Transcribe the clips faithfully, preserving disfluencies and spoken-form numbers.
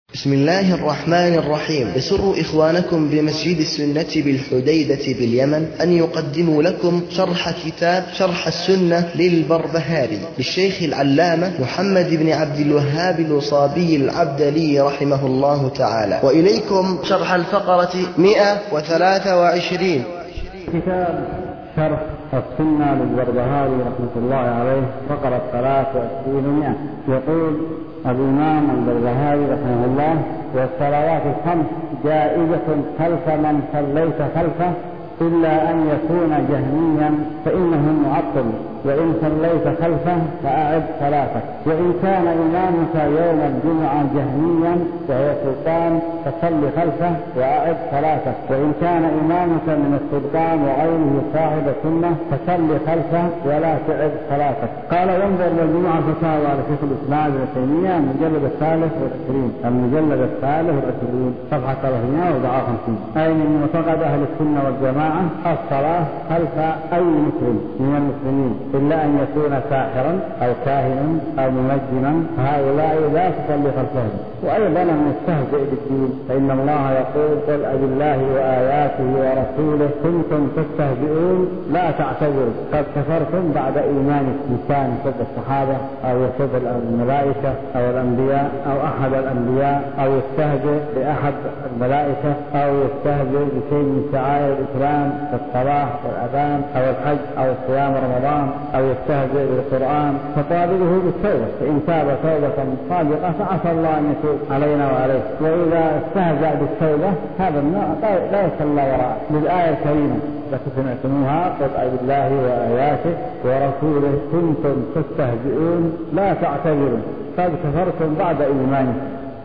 بسم الله الرحمن الرحيم. يسر إخوانكم بمسجد السنة بالحديدة باليمن أن يقدموا لكم شرح كتاب شرح السنة للبربهاري للشيخ العلامة محمد بن عبد الوهاب الوصابي العبدلي رحمه الله تعالى. وإليكم شرح الفقرة مئة وثلاثة وعشرين. كتاب شرح السنة للبربهاري رحمة الله عليه فقرة ثلاثة وعشرين ومئة. يقول الإمام البربهاري رحمه الله: والصلوات الخمس جائزة خلف من صليت خلفه إلا أن يكون جهميا فإنه معطل، وإن صليت خلفه فأعد صلاتك، وإن كان إمامك يوم الجمعة جهميا وهو سلطان فصل خلفه وأعد صلاتك، وإن كان إمامك من السلطان وغيره صاحب سنة فصل خلفه ولا تعد صلاتك. قال: وانظر للجمعة فتاوى على شيخ الإسلام ابن تيمية المجلد الثالث والعشرين المجلد الثالث والعشرين صفحة ثلاثمائة وأربعة وخمسين. أي من معتقد أهل السنة والجماعة الصلاة خلف أي مسلم من المسلمين إلا أن يكون ساحرا أو كاهنا أو منجما، فهؤلاء لا تصلي خلفهم. وأيضا من يستهزئ بالدين فإن الله يقول: قل أبالله وآياته ورسوله كنتم تستهزئون لا تعتذروا قد كفرتم بعد إيمانكم. إنسان يسب الصحابة أو يسب الملائكة أو الأنبياء أو أحد الأنبياء أو يستهزئ بأحد الملائكة أو يستهزئ بشيء من شعائر الإسلام كالصلاة والأذان أو الحج أو صيام رمضان أو يستهزئ بالقرآن فطالبه بالتوبة، فإن تاب توبة صادقة فعسى الله أن يتوب علينا وعليه. وإذا استهزأ بالتوبة هذا النوع لا يصلى وراءه. للآية الكريمة التي سمعتموها: قل أبالله وآياته ورسوله كنتم تستهزئون لا تعتذروا قد كفرتم بعد إيمانكم.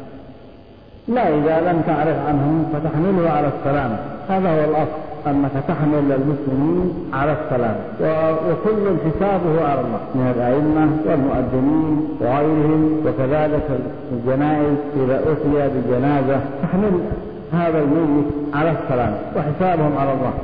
لا، إذا لم تعرف عنهم فتحمله على السلام، هذا هو الأصل، أنك تحمل المسلمين على السلام، وكل حسابه على الله من الأئمة والمؤذنين وغيرهم. وكذلك الجنائز إذا أتي بالجنازة تحمل هذا الميت على السلام وحسابهم على الله.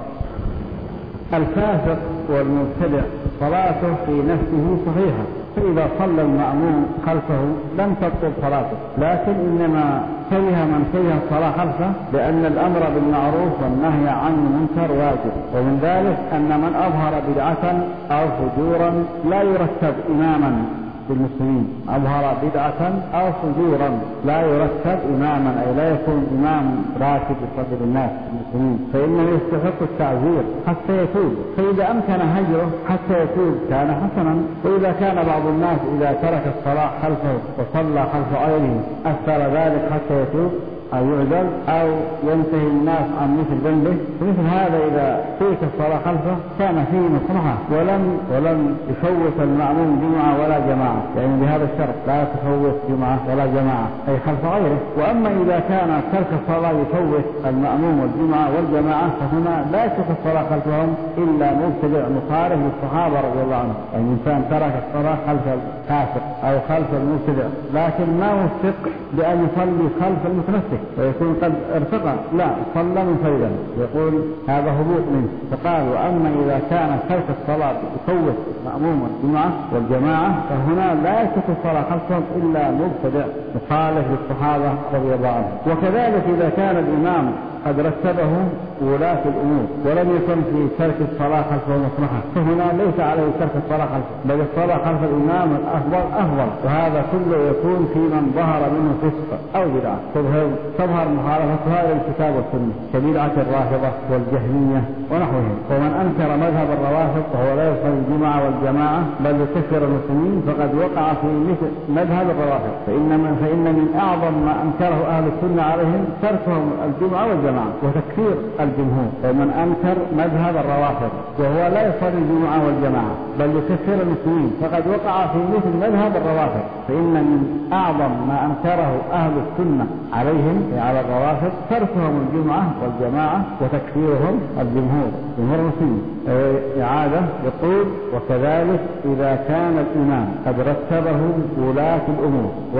الفاسق والمبتدع صلاته في نفسه صحيحة، فإذا صلى المأموم خلفه لم تبطل صلاته، لكن إنما كره من كره الصلاة خلفه لأن الأمر بالمعروف والنهي عن المنكر واجب. ومن ذلك أن من أظهر بدعة أو فجورا لا يرتب إماما بالمسلمين، أظهر بدعة أو فجورا لا يرتب إماما، أي لا يكون إمام راتب يصدر الناس المسلمين، فإنه يستحق التعزير حتى يتوب، فإذا أمكن هجره حتى يتوب كان حسنا. وإذا كان بعض الناس إذا ترك الصلاة خلفه وصلى خلف غيره أثر ذلك حتى يتوب أو يعدل أو ينتهي الناس عن مثل ذنبه، مثل هذا إذا ترك الصلاة خلفه كان فيه مصلحة ولم ولم يفوت المأموم جمعة ولا جماعة، يعني بهذا الشرط لا تفوت جمعة ولا جماعة أي خلف غيره. وأما إذا كان ترك الصلاة يفوت المأموم والجمعة والجماعة فهنا لا يترك الصلاة خلفهم إلا مبتدع مخالف للصحابة رضي الله عنهم، يعني إنسان ترك الصلاة خلف الكافر أو خلف المبتدع لكن ما وفق بأن يصلي خلف المتمسك ويكون قد ارتقى، لا صلى منفردا، يقول هذا هبوط منه. فقال: وأما إذا كان ترك الصلاة يفوت مأموم الجمعة والجماعة فهنا لا يترك الصلاة خلفهم إلا مبتدع مخالف للصحابة رضي الله عنهم. وكذلك إذا كان الإمام قد رتبه ولاة الأمور ولم يكن في ترك الصلاة خلفه مصلحة فهنا ليس عليه ترك الصلاة خلفه، بل الصلاة خلف الإمام الأفضل أفضل. وهذا كله يكون في من ظهر منه فسق أو بدعة تظهر مخالفتها للكتاب والسنة كبدعة الرافضة والجهمية ونحوهم. ومن أنكر مذهب الروافض وهو لا يصلي الجمعة والجماعة بل يكفر المسلمين فقد وقع في مثل مذهب الروافض، فإن من, فإن من أعظم ما أنكره أهل السنة عليهم تركهم الجمعة والجماعة وتكفير الجمهور. ومن أنكر مذهب الروافض وهو لا يصلي الجمعة والجماعة بل يكفر المسلمين فقد وقع في مثل مذهب الروافض، فإن من أعظم ما أنكره أهل السنة عليهم على الروافض تركهم الجمعة والجماعة وتكفيرهم الجمهور جمهور المسلمين. إعادة يقول: وكذلك إذا كان الإمام قد رتبه ولاة الأمور ولم يكن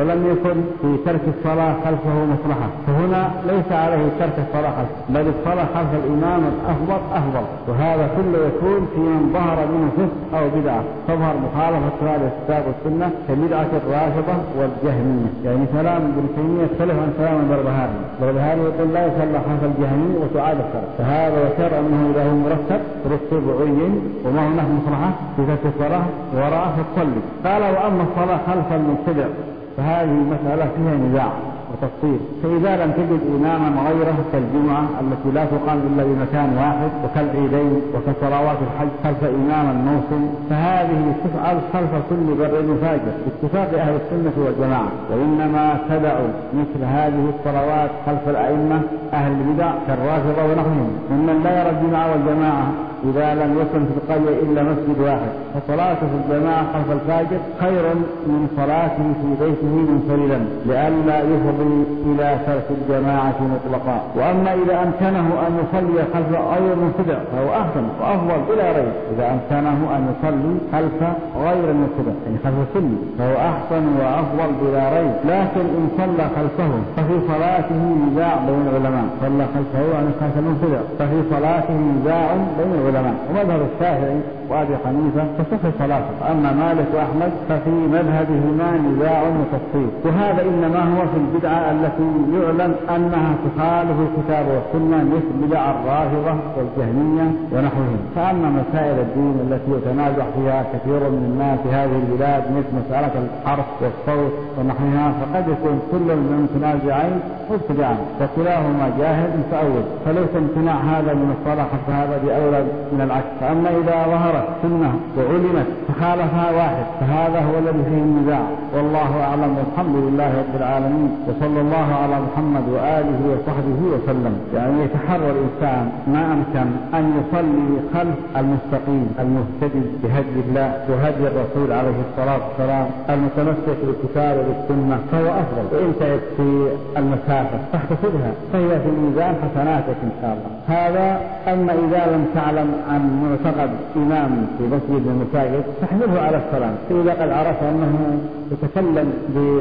يكن في ترك الصلاة خلفه مصلحة، فهنا ليس عليه ترك الصلاة خلفه، بل الصلاة خلف الإمام الأفضل أفضل، وهذا كله يكون في من ظهر منه فسق أو بدعة تظهر مخالفة هذا الكتاب والسنة كبدعة الرافضة والجهمية. يعني كلام ابن تيمية يختلف عن كلام البربهاري. البربهاري يقول لا يصلى خلف الجهمي وتعاد الصلاة، فهذا يشير أنه إذا هو مرتب رتب وعين وما هناك مصلحة في ترك الصلاة وراءه تصلي. قال وأما الصلاة خلف المبتدع فهذه مسألة فيها نزاع وتفصيل، فإذا لم تجد إماما غيره كالجمعة التي لا تقام إلا بمكان واحد وكالعيدين وكصلوات الحج خلف إماما موسم، فهذه تفعل خلف كل بر فاجر باتفاق أهل السنة والجماعة، وإنما تدع مثل هذه الصلوات خلف الأئمة أهل البدع كالرافضة ونحوهم ممن لا يرى الجماعة والجماعة إذا لم يكن في القرية إلا مسجد واحد، فصلاته في الجماعة خلف الفاجر خير من صلاته في بيته منفردا لئلا يفضي إلى ترك الجماعة مطلقا. وأما إذا أمكنه أن يصلي خلف غير المبتدع فهو أحسن وأفضل بلا ريب، إذا أمكنه أن يصلي خلف غير المبتدع يعني خلف السني فهو أحسن وأفضل بلا ريب. لكن إن صلى خلفه ففي صلاته نزاع بين العلماء، صلى خلفه عن خلف المبتدع ففي صلاته نزاع بين العلماء، ومذهب الشافعي وأبي حنيفة تصح صلاته، أما مالك وأحمد ففي مذهبهما نزاع وتفصيل، وهذا إنما هو في البدعة التي يعلم أنها تخالف الكتاب والسنة مثل بدع الرافضة والجهمية ونحوهم. فأما مسائل الدين التي يتنازع فيها كثير من الناس في هذه البلاد مثل مسألة الحرف والصوت ونحوها فقد يكون كل من المتنازعين مبتدعا وكلاهما جاهل فأول، فليس امتناع هذا من الصلاة حتى هذا بأولى من العكس. فأما إذا ظهرت سنة وعلمت فخالفها واحد فهذا هو الذي فيه النزاع، والله أعلم والحمد لله رب العالمين، وصلى الله على محمد وآله وصحبه وسلم. يعني يتحرى الإنسان ما أمكن أن يصلي خلف المستقيم المهتدي بهدي الله وهدي الرسول عليه الصلاة والسلام المتمسك بالكتاب والسنة فهو أفضل، وإن كانت في المسافة تحتسبها فهي في الميزان حسناتك إن شاء الله. هذا أما إذا لم تعلم عن معتقد إمام في مسجد من المساجد تحمله على السلام، فإذا قد عرف أنه يتكلم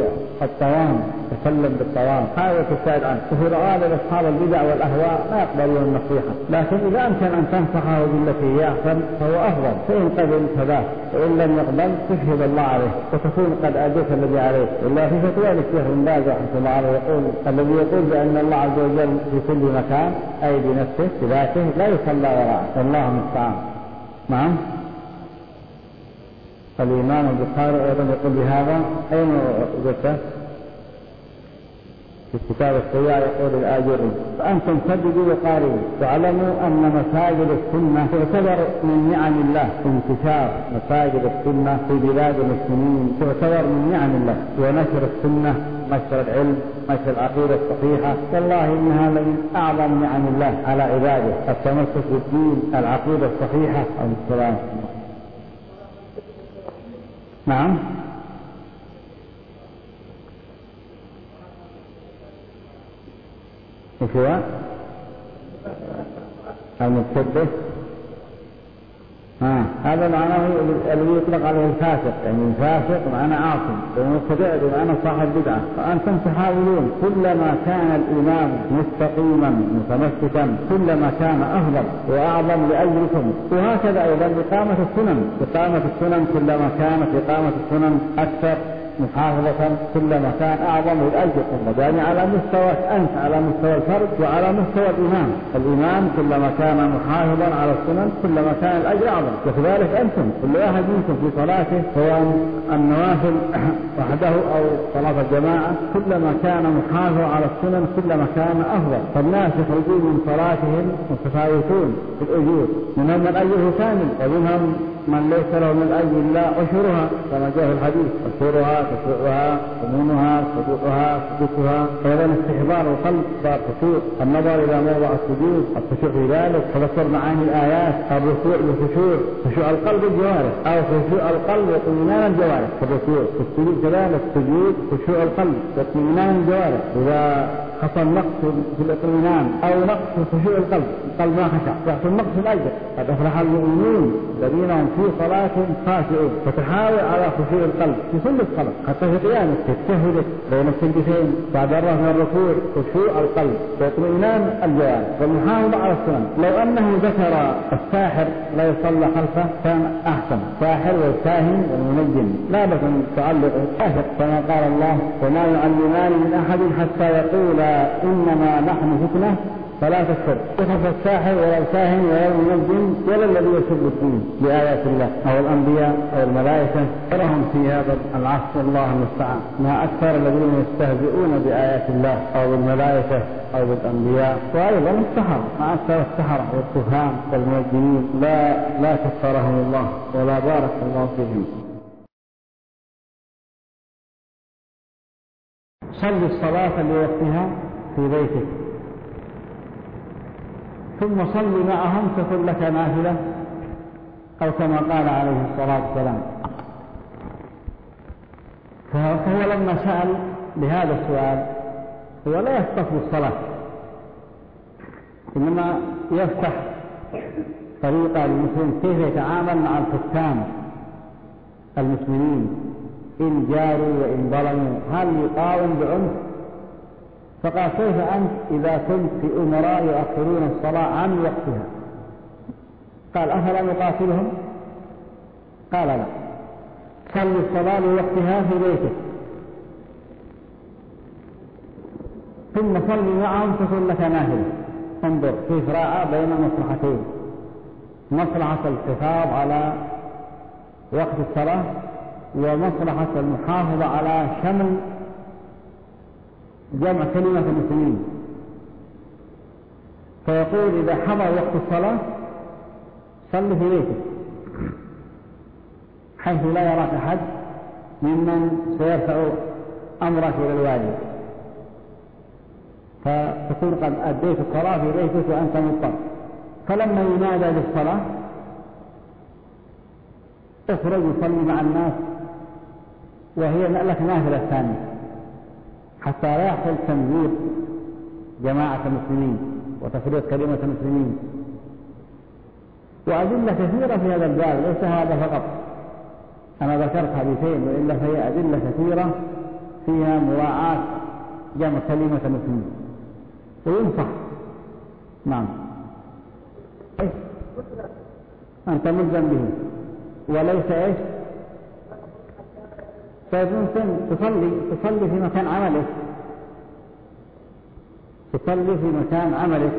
بالطوام يتكلم بالطوام هذا تساعد عنه، وفي غالب أصحاب البدع والأهواء ما يقبلون النصيحة، لكن إذا أمكن أن تنصحه بالتي هي أحسن فهو أفضل، فإن قبل فذاك وإن لم يقبل تشهد الله عليه وتكون قد أديت الذي عليه. إلا في فتوى الشيخ بن باز رحمه الله عليه يقول الذي يقول بأن الله عز وجل في كل مكان أي بنفسه بذاته لا يصلى وراءه والله المستعان. نعم. الإمام البخاري أيضا يقول بهذا أين وجدته؟ في الكتاب السياع يقول الآجري فأنتم سددوا وقاربوا واعلموا أن مساجد السنة تعتبر من نعم الله، انتشار مساجد السنة في بلاد المسلمين تعتبر من نعم الله، ونشر السنة نشر العلم نشر العقيدة الصحيحة، والله إنها من أعظم نعم الله على عباده التمسك بالدين العقيدة الصحيحة والسلام. نعم. ايش هو المتشبه؟ ها هذا معناه الذي يطلق عليه الفاسق، يعني الفاسق معنى عاصم والمبتدع بمعنى صاحب بدعة. فأنتم تحاولون كلما كان الإمام مستقيما متمسكا كلما كان أفضل وأعظم لأجلكم، وهكذا أيضا إقامة السنن إقامة السنن كلما كانت إقامة السنن أكثر محافظة كلما كان أعظم لأجلكم، يعني على مستوى أنت على مستوى الفرد وعلى مستوى الإمام. الإمام كلما كان محافظا على السنن كلما كان الأجر أعظم، وكذلك أنتم كل واحد منكم في صلاته سواء النوافل وحده أو صلاة الجماعة كلما كان محافظا على السنن كلما كان أفضل. فالناس يخرجون من صلاتهم متفاوتون في الأجور، منهم من أجره كامل ومنهم من ليس له من أجل الله عشرها كما جاء في الحديث، عشرها تسوءها ثمنها سبوعها سدسها. فإذا استحضار القلب والخشوع النظر إلى موضع السجود الخشوع في ذلك تذكر معاني الآيات الركوع بالخشوع خشوع القلب الجوارح أو خشوع القلب واطمئنان الجوارح، الركوع في السجود كذلك السجود خشوع القلب واطمئنان الجوارح. إذا حصل نقص في الاطمئنان أو نقص في خشوع القلب، القلب ما خشع، يحصل نقص في الأجر. قد أفلح المؤمنون الذين هم في صلاتهم خاشعون. فتحاول على خشوع القلب في كل الصلاة، حتى في قيامك تجتهد بين السجدتين بعد الرفع من الركوع، خشوع القلب واطمئنان الجوارح والمحافظة على السنن. لو أنه ذكر الساحر لا يصلى خلفه كان أحسن، ساحر والكاهن والمنجم لا بد أن تعلق الساحر، كما قال الله: وما يعلمان من أحد حتى يقولا إنما نحن فتنة فلا تكفر. يخف الساحر ولا الكاهن ولا المنجم ولا الذي يسب الدين بآيات الله أو الأنبياء أو الملائكة، تراهم في هذا العصر الله المستعان ما أكثر الذين يستهزئون بآيات الله أو بالملائكة أو بالأنبياء. وأيضا السحر، مع أكثر السحرة والكهان والمنجمين لا لا كفرهم الله ولا بارك الله فيهم. صل الصلاة لوقتها في بيتك، ثم صل معهم تكن لك نافلة، أو كما قال عليه الصلاة والسلام. فهو لما سأل بهذا السؤال هو لا يختص بالصلاة، إنما يفتح طريقة للمسلم كيف يتعامل مع الحكام المسلمين إن جاروا وإن ظلموا، هل يقاوم بعنف؟ فقال: كيف أنت إذا كنت في أمراء يؤخرون الصلاة عن وقتها؟ قال: أفلا نقاتلهم؟ قال: لا، صل الصلاة لوقتها في بيتك، ثم صل معهم تكن لك نافلة. انظر كيف راعى بين مصلحتين: مصلحة الحفاظ على وقت الصلاة ومصلحة المحافظة على شمل جمع كلمة المسلمين. فيقول: إذا حضر وقت الصلاة صل في بيتك حيث لا يراك أحد ممن سيرفع أمرك إلى الواجب، فتكون قد أديت الصلاة في بيتك وأنت مضطر. فلما ينادى بالصلاة اخرج وصلي مع الناس، وهي لك نافلة ثانية حتى لا يحصل تمزيق جماعة المسلمين وتفريق كلمة المسلمين. وأدلة كثيرة في هذا الباب، ليس هذا فقط، أنا ذكرت حديثين وإلا فهي أدلة كثيرة فيها مراعاة جمع كلمة المسلمين وينصح. نعم، أنت ملزم به وليس إيش؟ فممكن تصلي تصلي في مكان عملك، تصلي في مكان عملك،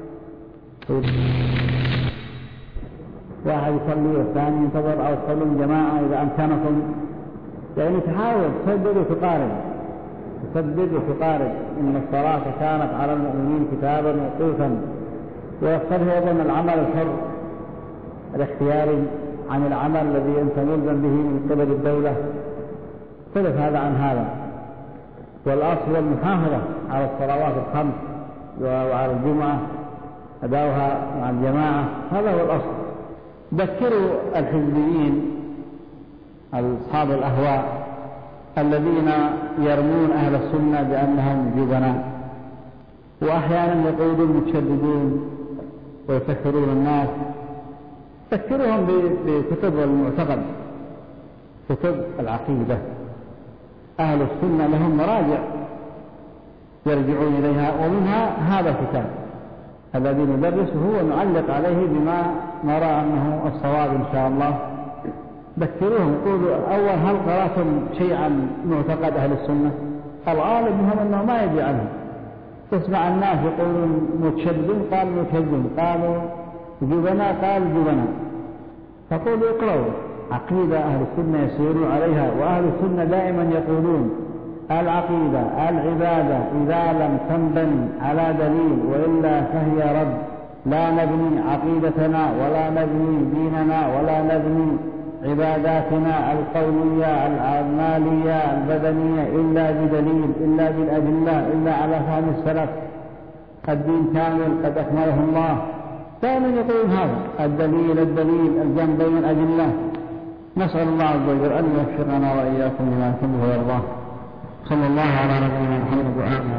واحد يصلي والثاني ينتظر، أو تصلوا جماعة إذا أمكنكم، يعني تحاول تسدد وتقارب، تسدد وتقارب. إن الصلاة كانت على المؤمنين كتابا موقوتا. ويختلف أيضا العمل الحر الاختياري عن العمل الذي أنت ملزم به من قبل الدولة، اختلف هذا عن هذا. والأصل المحافظة على الصلوات الخمس وعلى الجمعة أداؤها مع الجماعة، هذا هو الأصل. ذكروا الحزبيين أصحاب الأهواء الذين يرمون أهل السنة بأنهم جبناء، وأحيانا يقولون متشددون ويفكرون الناس. ذكرهم بكتب المعتقد، كتب العقيدة. أهل السنة لهم مراجع يرجعون إليها، ومنها هذا الكتاب الذي ندرسه ونعلق عليه بما نرى أنه الصواب إن شاء الله. ذكروهم، قولوا أول: هل قرأتم شيء عن معتقد أهل السنة؟ الغالب منهم أنه ما يجي عنه. تسمع الناس يقولون متشددون، قال متشددون، قالوا جبناء، قال جبناء. فقولوا اقرأوا عقيدة أهل السنة يسيرون عليها. وأهل السنة دائما يقولون: العقيدة العبادة إذا لم تنبني على دليل وإلا فهي رد، لا نبني عقيدتنا ولا نبني ديننا ولا نبني عباداتنا القولية العمالية البدنية إلا بدليل، إلا بالأدلة، إلا على فهم السلف. الدين كامل قد أكمله الله. دائما يقولون هذا الدليل الدليل الجمع بين الأدلة. نسأل الله عز وجل أن يوفقنا وإياكم لما يحبه ويرضاه. صلى الله على نبينا محمد وآله وصحبه.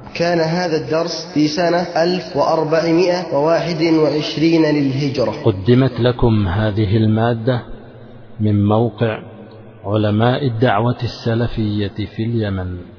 كان هذا الدرس في سنة ألف وأربعمائة وواحد وعشرين للهجرة. قدمت لكم هذه المادة من موقع علماء الدعوة السلفية في اليمن.